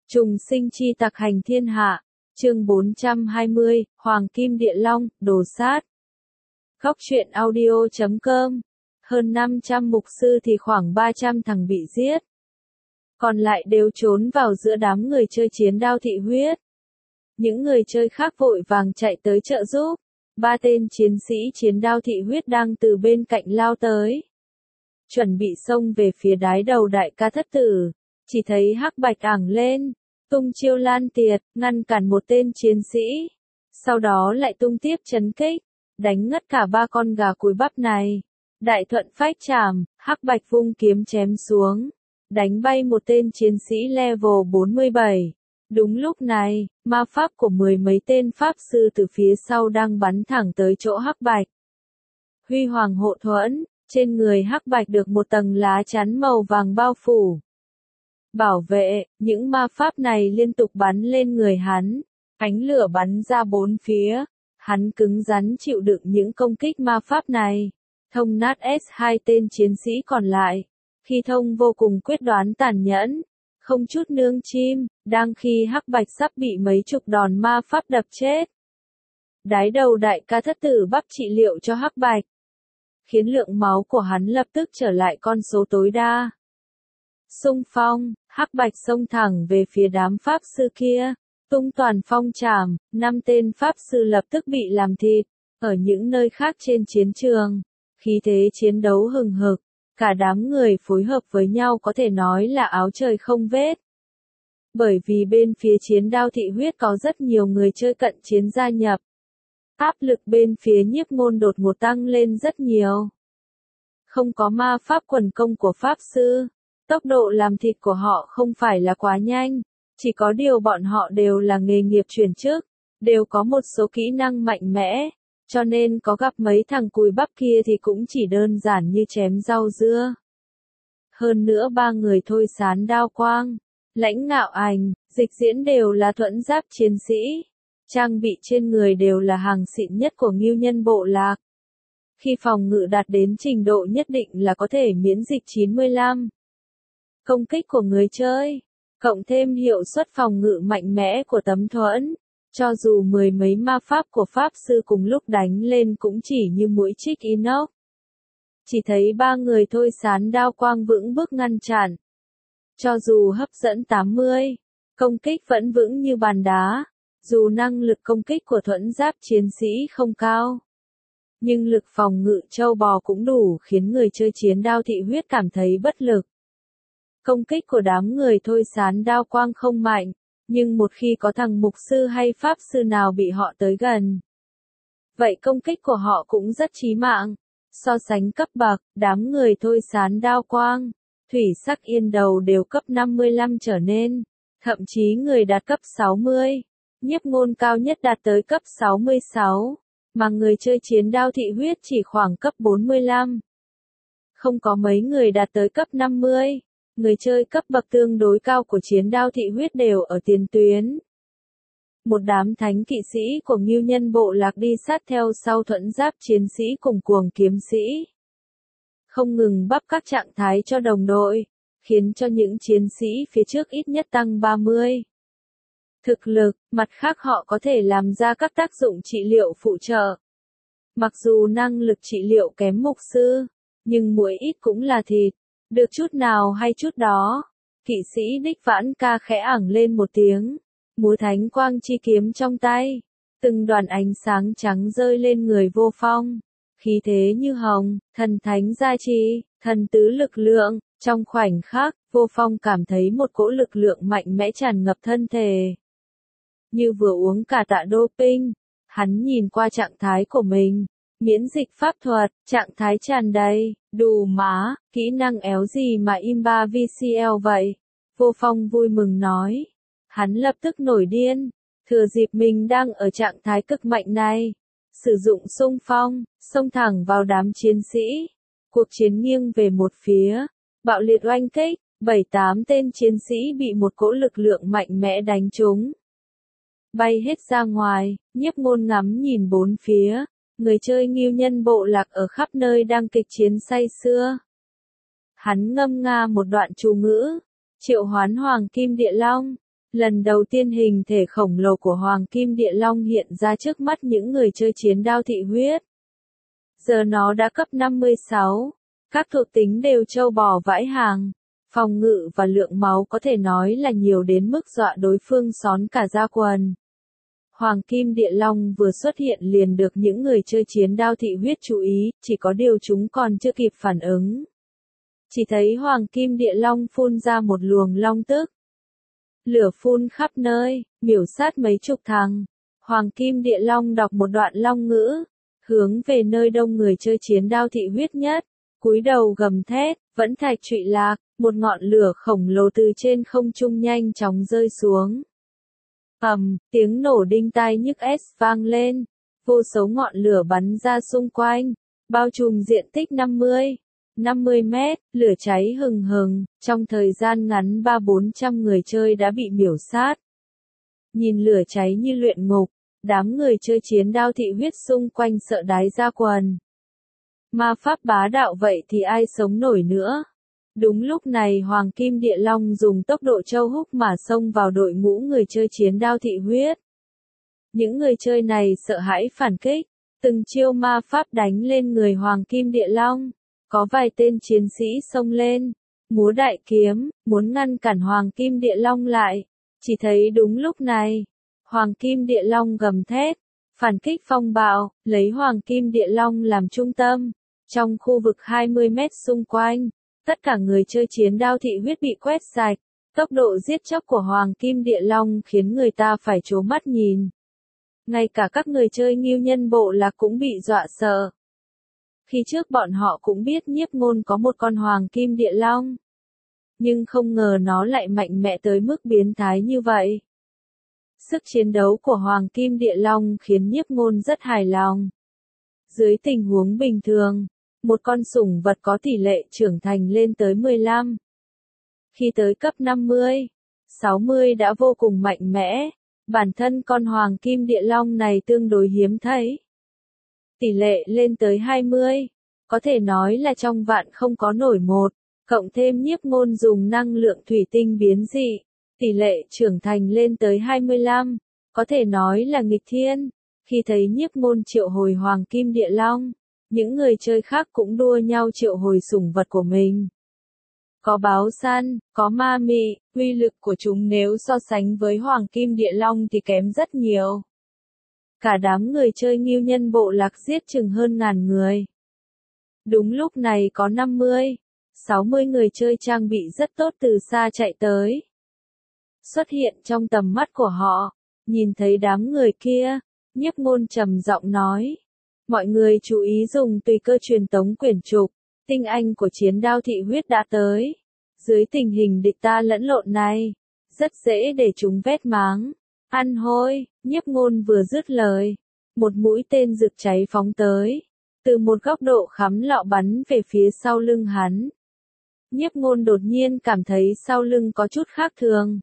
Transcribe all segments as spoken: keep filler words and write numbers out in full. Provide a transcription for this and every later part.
Trùng sinh chi tặc hành thiên hạ, chương bốn trăm hai mươi, Hoàng Kim Địa Long, đồ sát. Góc truyện audio chấm com, hơn năm trăm mục sư thì khoảng ba trăm thằng bị giết. Còn lại đều trốn vào giữa đám người chơi chiến đao thị huyết. Những người chơi khác vội vàng chạy tới trợ giúp. Ba tên chiến sĩ chiến đao thị huyết đang từ bên cạnh lao tới. Chuẩn bị xông về phía đái đầu đại ca thất tử. Chỉ thấy hắc bạch ảng lên, tung chiêu lan tiệt, ngăn cản một tên chiến sĩ. Sau đó lại tung tiếp chấn kích, đánh ngất cả ba con gà cùi bắp này. Đại thuận phách chảm, hắc bạch vung kiếm chém xuống, đánh bay một tên chiến sĩ level bốn mươi bảy. Đúng lúc này, ma pháp của mười mấy tên pháp sư từ phía sau đang bắn thẳng tới chỗ hắc bạch. Huy hoàng hộ thuẫn, trên người hắc bạch được một tầng lá chắn màu vàng bao phủ. Bảo vệ, những ma pháp này liên tục bắn lên người hắn, ánh lửa bắn ra bốn phía, hắn cứng rắn chịu đựng những công kích ma pháp này, thông nát S hai tên chiến sĩ còn lại, khi thông vô cùng quyết đoán tàn nhẫn, không chút nương chim, đang khi hắc bạch sắp bị mấy chục đòn ma pháp đập chết. Đái đầu đại ca thất tử bắp trị liệu cho hắc bạch, khiến lượng máu của hắn lập tức trở lại con số tối đa. Xung phong, hắc bạch xông thẳng về phía đám pháp sư kia, tung toàn phong trảm, năm tên pháp sư lập tức bị làm thịt. Ở những nơi khác trên chiến trường, khí thế chiến đấu hừng hực, cả đám người phối hợp với nhau có thể nói là áo trời không vết. Bởi vì bên phía chiến đao thị huyết có rất nhiều người chơi cận chiến gia nhập. Áp lực bên phía nhiếp ngôn đột ngột tăng lên rất nhiều. Không có ma pháp quần công của pháp sư. Tốc độ làm thịt của họ không phải là quá nhanh, chỉ có điều bọn họ đều là nghề nghiệp chuyển chức, đều có một số kỹ năng mạnh mẽ, cho nên có gặp mấy thằng cùi bắp kia thì cũng chỉ đơn giản như chém rau dưa. Hơn nữa ba người thôi sán đao quang, lãnh ngạo ảnh, dịch diễn đều là thuẫn giáp chiến sĩ, trang bị trên người đều là hàng xịn nhất của Ngưu Nhân bộ lạc. Khi phòng ngự đạt đến trình độ nhất định là có thể miễn dịch chín mươi lăm. Công kích của người chơi, cộng thêm hiệu suất phòng ngự mạnh mẽ của tấm thuẫn, cho dù mười mấy ma pháp của pháp sư cùng lúc đánh lên cũng chỉ như mũi chích inox. Chỉ thấy ba người thôi sán đao quang vững bước ngăn chặn. Cho dù hấp dẫn tám mươi, công kích vẫn vững như bàn đá, dù năng lực công kích của thuẫn giáp chiến sĩ không cao. Nhưng lực phòng ngự châu bò cũng đủ khiến người chơi chiến đao thị huyết cảm thấy bất lực. Công kích của đám người thôi sán đao quang không mạnh, nhưng một khi có thằng mục sư hay pháp sư nào bị họ tới gần, vậy công kích của họ cũng rất chí mạng. So sánh cấp bậc, đám người thôi sán đao quang, thủy sắc yên đầu đều cấp năm mươi lăm trở lên, thậm chí người đạt cấp sáu mươi, nhiếp ngôn cao nhất đạt tới cấp sáu mươi sáu, mà người chơi chiến đao thị huyết chỉ khoảng cấp bốn mươi lăm. Không có mấy người đạt tới cấp năm mươi. Người chơi cấp bậc tương đối cao của chiến đao thị huyết đều ở tiền tuyến. Một đám thánh kỵ sĩ của Ngưu Nhân bộ lạc đi sát theo sau thuẫn giáp chiến sĩ cùng cuồng kiếm sĩ. Không ngừng bắp các trạng thái cho đồng đội, khiến cho những chiến sĩ phía trước ít nhất tăng ba mươi. Thực lực, mặt khác họ có thể làm ra các tác dụng trị liệu phụ trợ. Mặc dù năng lực trị liệu kém mục sư, nhưng mỗi ít cũng là thịt. Được chút nào hay chút đó, kỵ sĩ đích vãn ca khẽ ảng lên một tiếng, múa thánh quang chi kiếm trong tay, từng đoàn ánh sáng trắng rơi lên người vô phong, khí thế như hồng, thần thánh gia trì, thần tứ lực lượng, trong khoảnh khắc, vô phong cảm thấy một cỗ lực lượng mạnh mẽ tràn ngập thân thể. Như vừa uống cả tạ doping, hắn nhìn qua trạng thái của mình. Miễn dịch pháp thuật, trạng thái tràn đầy, đủ má, kỹ năng éo gì mà im ba vê xê lờ vậy? Vô Phong vui mừng nói. Hắn lập tức nổi điên, thừa dịp mình đang ở trạng thái cực mạnh này. Sử dụng xung phong, xông thẳng vào đám chiến sĩ. Cuộc chiến nghiêng về một phía, bạo liệt oanh kích, bảy tám tên chiến sĩ bị một cỗ lực lượng mạnh mẽ đánh trúng. Bay hết ra ngoài, nhiếp ngôn ngắm nhìn bốn phía. Người chơi Ngưu Nhân bộ lạc ở khắp nơi đang kịch chiến say sưa. Hắn ngâm nga một đoạn chú ngữ, triệu hoán Hoàng Kim Địa Long, Lần đầu tiên hình thể khổng lồ của Hoàng Kim Địa Long hiện ra trước mắt những người chơi chiến đao thị huyết. Giờ nó đã cấp năm mươi sáu, các thuộc tính đều trâu bò vãi hàng, phòng ngự và lượng máu có thể nói là nhiều đến mức dọa đối phương xón cả da quần. Hoàng Kim Địa Long vừa xuất hiện liền được những người chơi chiến đao thị huyết chú ý, chỉ có điều chúng còn chưa kịp phản ứng. Chỉ thấy Hoàng Kim Địa Long phun ra một luồng long tức. Lửa phun khắp nơi, miểu sát mấy chục thằng. Hoàng Kim Địa Long đọc một đoạn long ngữ, hướng về nơi đông người chơi chiến đao thị huyết nhất, cúi đầu gầm thét, vẫn thạch trụy lạc, một ngọn lửa khổng lồ từ trên không trung nhanh chóng rơi xuống. Ầm, tiếng nổ đinh tai nhức óc vang lên, vô số ngọn lửa bắn ra xung quanh, bao trùm diện tích năm mươi, năm mươi mét, lửa cháy hừng hừng, trong thời gian ngắn ba bốn trăm người chơi đã bị miểu sát. Nhìn lửa cháy như luyện ngục, đám người chơi chiến đao thị huyết xung quanh sợ đái ra quần. Ma pháp bá đạo vậy thì ai sống nổi nữa. Đúng lúc này Hoàng Kim Địa Long dùng tốc độ châu húc mà xông vào đội ngũ người chơi chiến đao thị huyết. Những người chơi này sợ hãi phản kích, từng chiêu ma pháp đánh lên người Hoàng Kim Địa Long. Có vài tên chiến sĩ xông lên, múa đại kiếm, muốn ngăn cản Hoàng Kim Địa Long lại. Chỉ thấy đúng lúc này, Hoàng Kim Địa Long gầm thét, phản kích phong bạo, lấy Hoàng Kim Địa Long làm trung tâm. Trong khu vực hai mươi mét xung quanh, tất cả người chơi chiến đao thị huyết bị quét sạch. Tốc độ giết chóc của Hoàng Kim Địa Long khiến người ta phải trố mắt nhìn. Ngay cả các người chơi Ngưu Nhân Bộ Lạc cũng bị dọa sợ. Khi trước bọn họ cũng biết Nhiếp Ngôn có một con Hoàng Kim Địa Long. Nhưng không ngờ nó lại mạnh mẽ tới mức biến thái như vậy. Sức chiến đấu của Hoàng Kim Địa Long khiến Nhiếp Ngôn rất hài lòng. Dưới tình huống bình thường, một con sủng vật có tỷ lệ trưởng thành lên tới mười lăm. Khi tới cấp năm mươi, sáu mươi đã vô cùng mạnh mẽ, bản thân con Hoàng Kim Địa Long này tương đối hiếm thấy. Tỷ lệ lên tới hai mươi, có thể nói là trong vạn không có nổi một, cộng thêm Nhiếp Ngôn dùng năng lượng thủy tinh biến dị, tỷ lệ trưởng thành lên tới hai mươi lăm, có thể nói là nghịch thiên. Khi thấy Nhiếp Ngôn triệu hồi Hoàng Kim Địa Long, những người chơi khác cũng đua nhau triệu hồi sủng vật của mình. Có báo săn, có ma mị, uy lực của chúng nếu so sánh với Hoàng Kim Địa Long thì kém rất nhiều. Cả đám người chơi Ngưu Nhân Bộ Lạc giết chừng hơn ngàn người. Đúng lúc này có năm mươi, sáu mươi người chơi trang bị rất tốt từ xa chạy tới. Xuất hiện trong tầm mắt của họ, nhìn thấy đám người kia, Nhiếp Ngôn trầm giọng nói. Mọi người chú ý dùng tùy cơ truyền tống quyển trục, tinh anh của chiến đao thị huyết đã tới. Dưới tình hình địch ta lẫn lộn này, rất dễ để chúng vét máng. Ăn hôi, Nhiếp Ngôn vừa dứt lời. Một mũi tên rực cháy phóng tới. Từ một góc độ khắm lọ bắn về phía sau lưng hắn. Nhiếp Ngôn đột nhiên cảm thấy sau lưng có chút khác thường.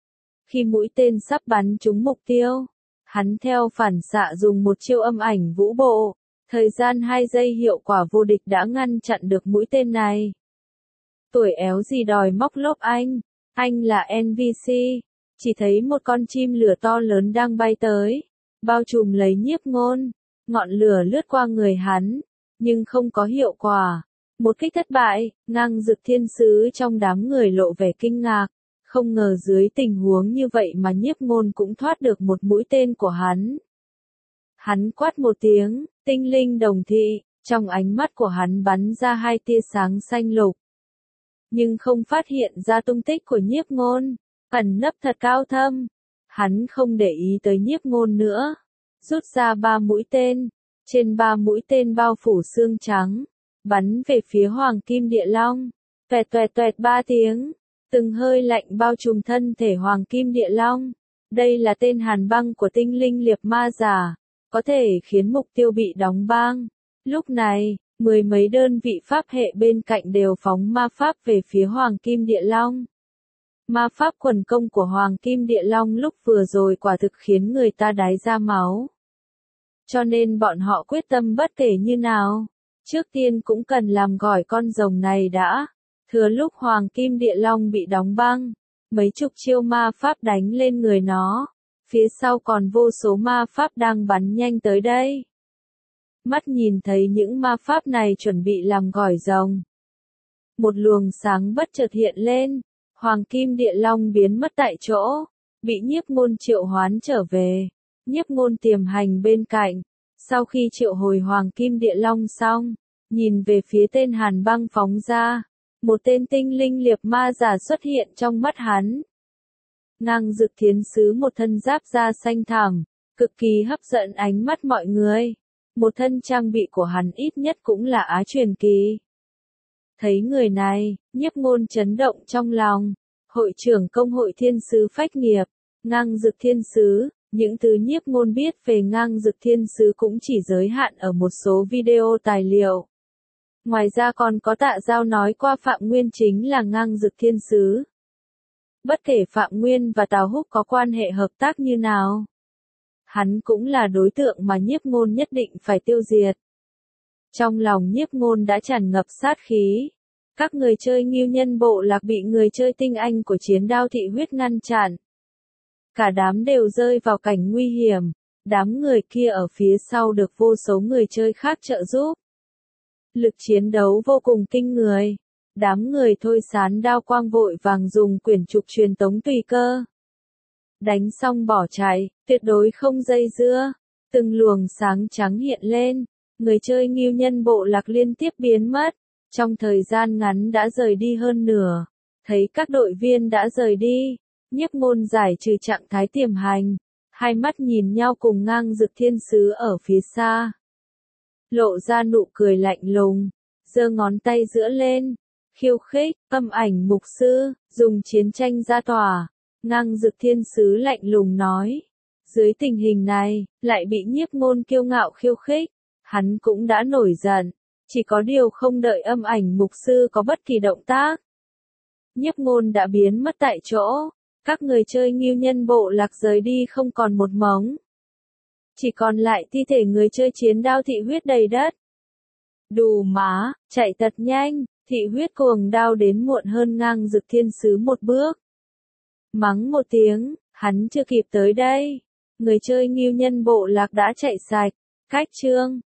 Khi mũi tên sắp bắn trúng mục tiêu, hắn theo phản xạ dùng một chiêu âm ảnh vũ bộ. Thời gian hai giây hiệu quả vô địch đã ngăn chặn được mũi tên này. Tuổi éo gì đòi móc lốp anh, anh là en pê xê. Chỉ thấy một con chim lửa to lớn đang bay tới, bao trùm lấy Nhiếp Ngôn. Ngọn lửa lướt qua người hắn, nhưng không có hiệu quả. Một kích thất bại, ngang Dực Thiên Sứ trong đám người lộ vẻ kinh ngạc. Không ngờ dưới tình huống như vậy mà Nhiếp Ngôn cũng thoát được một mũi tên của hắn. Hắn quát một tiếng, tinh linh đồng thị, trong ánh mắt của hắn bắn ra hai tia sáng xanh lục. Nhưng không phát hiện ra tung tích của Nhiếp Ngôn, ẩn nấp thật cao thâm. Hắn không để ý tới Nhiếp Ngôn nữa, rút ra ba mũi tên, trên ba mũi tên bao phủ xương trắng, bắn về phía Hoàng Kim Địa Long. Toẹt toẹt toẹt ba tiếng, từng hơi lạnh bao trùm thân thể Hoàng Kim Địa Long. Đây là tên hàn băng của tinh linh liệp ma giả, có thể khiến mục tiêu bị đóng băng. Lúc này, mười mấy đơn vị pháp hệ bên cạnh đều phóng ma pháp về phía Hoàng Kim Địa Long. Ma pháp quần công của Hoàng Kim Địa Long lúc vừa rồi quả thực khiến người ta đái ra máu. Cho nên bọn họ quyết tâm bất kể như nào, trước tiên cũng cần làm gỏi con rồng này đã. Thừa lúc Hoàng Kim Địa Long bị đóng băng, mấy chục chiêu ma pháp đánh lên người nó, phía sau còn vô số ma pháp đang bắn nhanh tới đây. Mắt nhìn thấy những ma pháp này chuẩn bị làm gỏi rồng. Một luồng sáng bất chợt hiện lên, Hoàng Kim Địa Long biến mất tại chỗ, bị Nhiếp Ngôn triệu hoán trở về. Nhiếp Ngôn tiềm hành bên cạnh, sau khi triệu hồi Hoàng Kim Địa Long xong, nhìn về phía tên Hàn Băng phóng ra, một tên tinh linh liệp ma giả xuất hiện trong mắt hắn. Ngang Dực Thiên Sứ một thân giáp da xanh thẳm, cực kỳ hấp dẫn ánh mắt mọi người. Một thân trang bị của hắn ít nhất cũng là á truyền kỳ. Thấy người này, Nhiếp Ngôn chấn động trong lòng. Hội trưởng công hội Thiên Sứ Phách Nghiệp, Ngang Dực Thiên Sứ. Những thứ Nhiếp Ngôn biết về Ngang Dực Thiên Sứ cũng chỉ giới hạn ở một số video tài liệu. Ngoài ra còn có Tạ Giao nói qua Phạm Nguyên chính là Ngang Dực Thiên Sứ. Bất kể Phạm Nguyên và Tào Húc có quan hệ hợp tác như nào, hắn cũng là đối tượng mà Nhiếp Ngôn nhất định phải tiêu diệt. Trong lòng Nhiếp Ngôn đã tràn ngập sát khí. Các người chơi Ngưu Nhân bộ lạc bị người chơi tinh anh của Chiến Đao Thị Huyết ngăn chặn. Cả đám đều rơi vào cảnh nguy hiểm. Đám người kia ở phía sau được vô số người chơi khác trợ giúp. Lực chiến đấu vô cùng kinh người. Đám người Thôi Sán Đao Quang vội vàng dùng quyển trục truyền tống tùy cơ. Đánh xong bỏ chạy, tuyệt đối không dây dưa. Từng luồng sáng trắng hiện lên, người chơi Ngưu Nhân bộ lạc liên tiếp biến mất. Trong thời gian ngắn đã rời đi hơn nửa. Thấy các đội viên đã rời đi, Nhiếp Ngôn giải trừ trạng thái tiềm hành. Hai mắt nhìn nhau cùng Ngang Dực Thiên Sứ ở phía xa. Lộ ra nụ cười lạnh lùng, giơ ngón tay giữa lên. Khiêu khích, Âm Ảnh Mục Sư, dùng chiến tranh ra tỏa. Ngang Dực Thiên Sứ lạnh lùng nói. Dưới tình hình này, lại bị Nhiếp Ngôn kiêu ngạo khiêu khích. Hắn cũng đã nổi giận. Chỉ có điều không đợi Âm Ảnh Mục Sư có bất kỳ động tác. Nhiếp Ngôn đã biến mất tại chỗ. Các người chơi Ngưu Nhân bộ lạc rời đi không còn một mống. Chỉ còn lại thi thể người chơi Chiến Đao Thị Huyết đầy đất. Đù má, chạy thật nhanh, Thị Huyết cuồng đao đến muộn hơn Ngang Dực Thiên Sứ một bước. Mắng một tiếng, hắn chưa kịp tới đây. Người chơi Ngưu Nhân bộ lạc đã chạy sạch. Cách chương